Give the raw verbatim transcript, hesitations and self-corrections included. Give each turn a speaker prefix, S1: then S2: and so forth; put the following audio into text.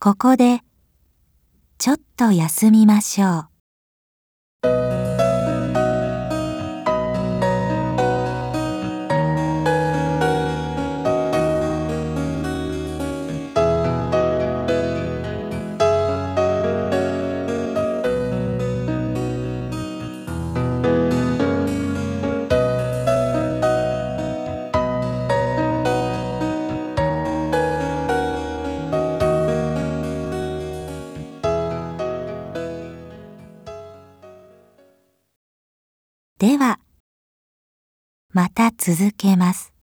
S1: ここでちょっと休みましょう。では、また続けます。